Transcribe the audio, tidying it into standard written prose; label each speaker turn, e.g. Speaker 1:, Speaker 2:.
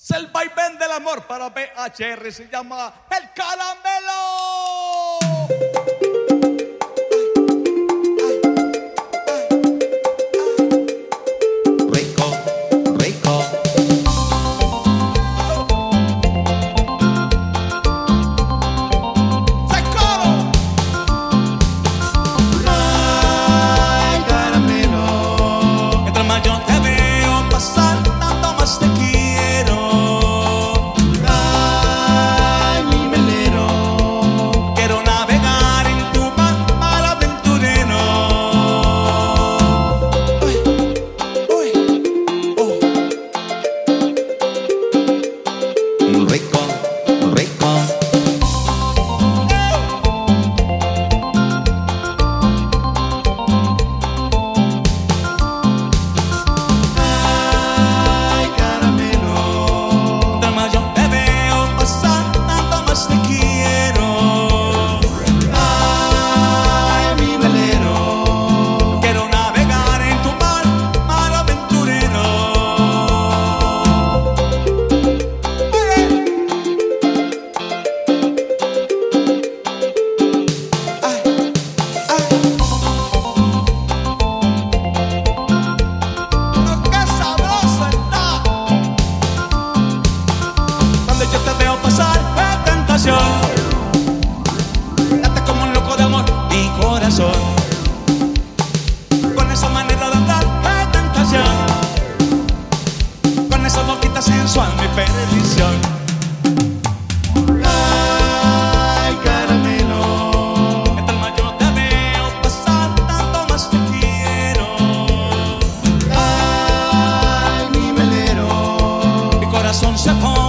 Speaker 1: Es el vaivén del amor para BHR, se llama El Caramelo.
Speaker 2: Rico, rico.
Speaker 1: Ay, caramelo. Mientras más yo te veo pasar, tanto más te quiero.
Speaker 2: Ay, mi melero.
Speaker 1: Quiero navegar en tu mar aventurero. Uy, oh.
Speaker 2: Rico, rico.
Speaker 1: Ay, caramelo. Mientras más yo te veo pasar, tanto más te quiero.
Speaker 2: Ay, mi melero.
Speaker 1: Quiero navegar en tu mar aventurero. Ay, ay. Oh, qué sabroso está. Cuando yo te veo pasar, qué tentación. Late como un loco de amor mi corazón. Con esa manera de andar, qué tentación. Con esa boquita sensual, mi perdición.
Speaker 2: Ay, caramelo.
Speaker 1: Mientras más yo te veo pasar, tanto más te quiero.
Speaker 2: Ay, mi melero.
Speaker 1: Mi corazón se pone